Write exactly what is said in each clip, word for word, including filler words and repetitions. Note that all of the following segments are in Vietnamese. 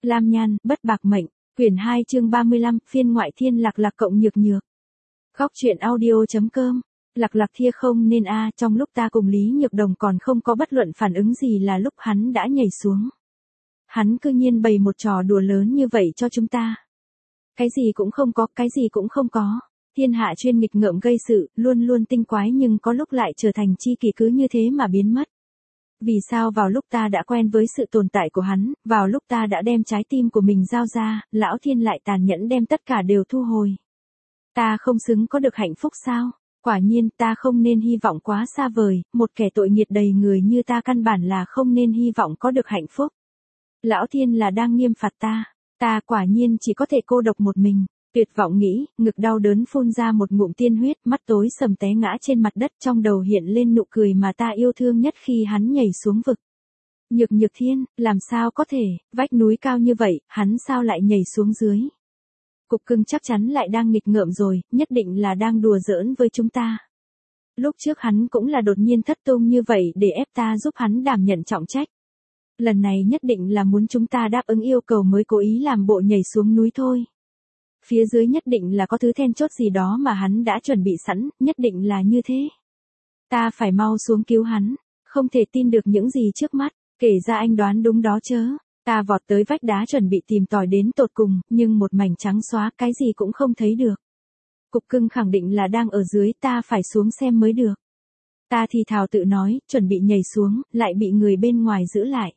Lam Nhan, Bất Bạc Mệnh, quyển hai chương ba mươi lăm, phiên ngoại thiên Lạc Lạc cộng nhược nhược. Góc truyện audio chấm com. Lạc Lạc thia không nên a, trong lúc ta cùng Lý Nhược Đồng còn không có bất luận phản ứng gì là lúc hắn đã nhảy xuống. Hắn cư nhiên bày một trò đùa lớn như vậy cho chúng ta. Cái gì cũng không có, cái gì cũng không có. Thiên hạ chuyên nghịch ngợm gây sự, luôn luôn tinh quái nhưng có lúc lại trở thành chi kỷ cứ như thế mà biến mất. Vì sao vào lúc ta đã quen với sự tồn tại của hắn, vào lúc ta đã đem trái tim của mình giao ra, lão thiên lại tàn nhẫn đem tất cả đều thu hồi. Ta không xứng có được hạnh phúc sao? Quả nhiên ta không nên hy vọng quá xa vời, một kẻ tội nghiệp đầy người như ta căn bản là không nên hy vọng có được hạnh phúc. Lão thiên là đang nghiêm phạt ta, ta quả nhiên chỉ có thể cô độc một mình. Tuyệt vọng nghĩ, ngực đau đớn phun ra một ngụm tiên huyết, mắt tối sầm té ngã trên mặt đất, trong đầu hiện lên nụ cười mà ta yêu thương nhất khi hắn nhảy xuống vực. Nhược Nhược Thiên, làm sao có thể, vách núi cao như vậy, hắn sao lại nhảy xuống dưới? Cục cưng chắc chắn lại đang nghịch ngợm rồi, nhất định là đang đùa giỡn với chúng ta. Lúc trước hắn cũng là đột nhiên thất tung như vậy để ép ta giúp hắn đảm nhận trọng trách. Lần này nhất định là muốn chúng ta đáp ứng yêu cầu mới cố ý làm bộ nhảy xuống núi thôi. Phía dưới nhất định là có thứ then chốt gì đó mà hắn đã chuẩn bị sẵn, nhất định là như thế. Ta phải mau xuống cứu hắn, không thể tin được những gì trước mắt, kể ra anh đoán đúng đó chớ. Ta vọt tới vách đá chuẩn bị tìm tòi đến tột cùng, nhưng một mảnh trắng xóa, cái gì cũng không thấy được. Cục cưng khẳng định là đang ở dưới, ta phải xuống xem mới được. Ta thì thào tự nói, chuẩn bị nhảy xuống, lại bị người bên ngoài giữ lại.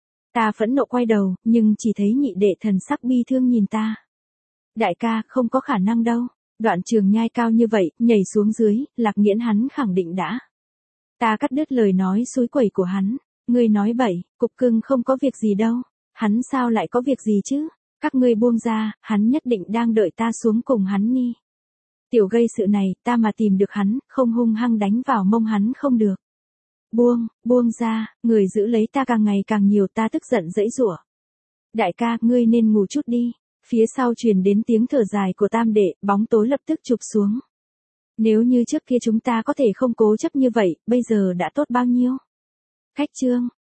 Ta phẫn nộ quay đầu, nhưng chỉ thấy nhị đệ thần sắc bi thương nhìn ta. Đại ca, không có khả năng đâu. Đoạn trường nhai cao như vậy, nhảy xuống dưới, Lạc Nghiễn hắn khẳng định đã. Ta cắt đứt lời nói xúi quẩy của hắn. Ngươi nói bậy, cục cưng không có việc gì đâu. Hắn sao lại có việc gì chứ? Các ngươi buông ra, hắn nhất định đang đợi ta xuống cùng hắn ni. Tiểu gây sự này, ta mà tìm được hắn, không hung hăng đánh vào mông hắn không được. Buông, buông ra, người giữ lấy ta càng ngày càng nhiều, ta tức giận giãy giụa. Đại ca, ngươi nên ngủ chút đi. Phía sau truyền đến tiếng thở dài của tam đệ, bóng tối lập tức chụp xuống. Nếu như trước kia chúng ta có thể không cố chấp như vậy, bây giờ đã tốt bao nhiêu. Khách trương,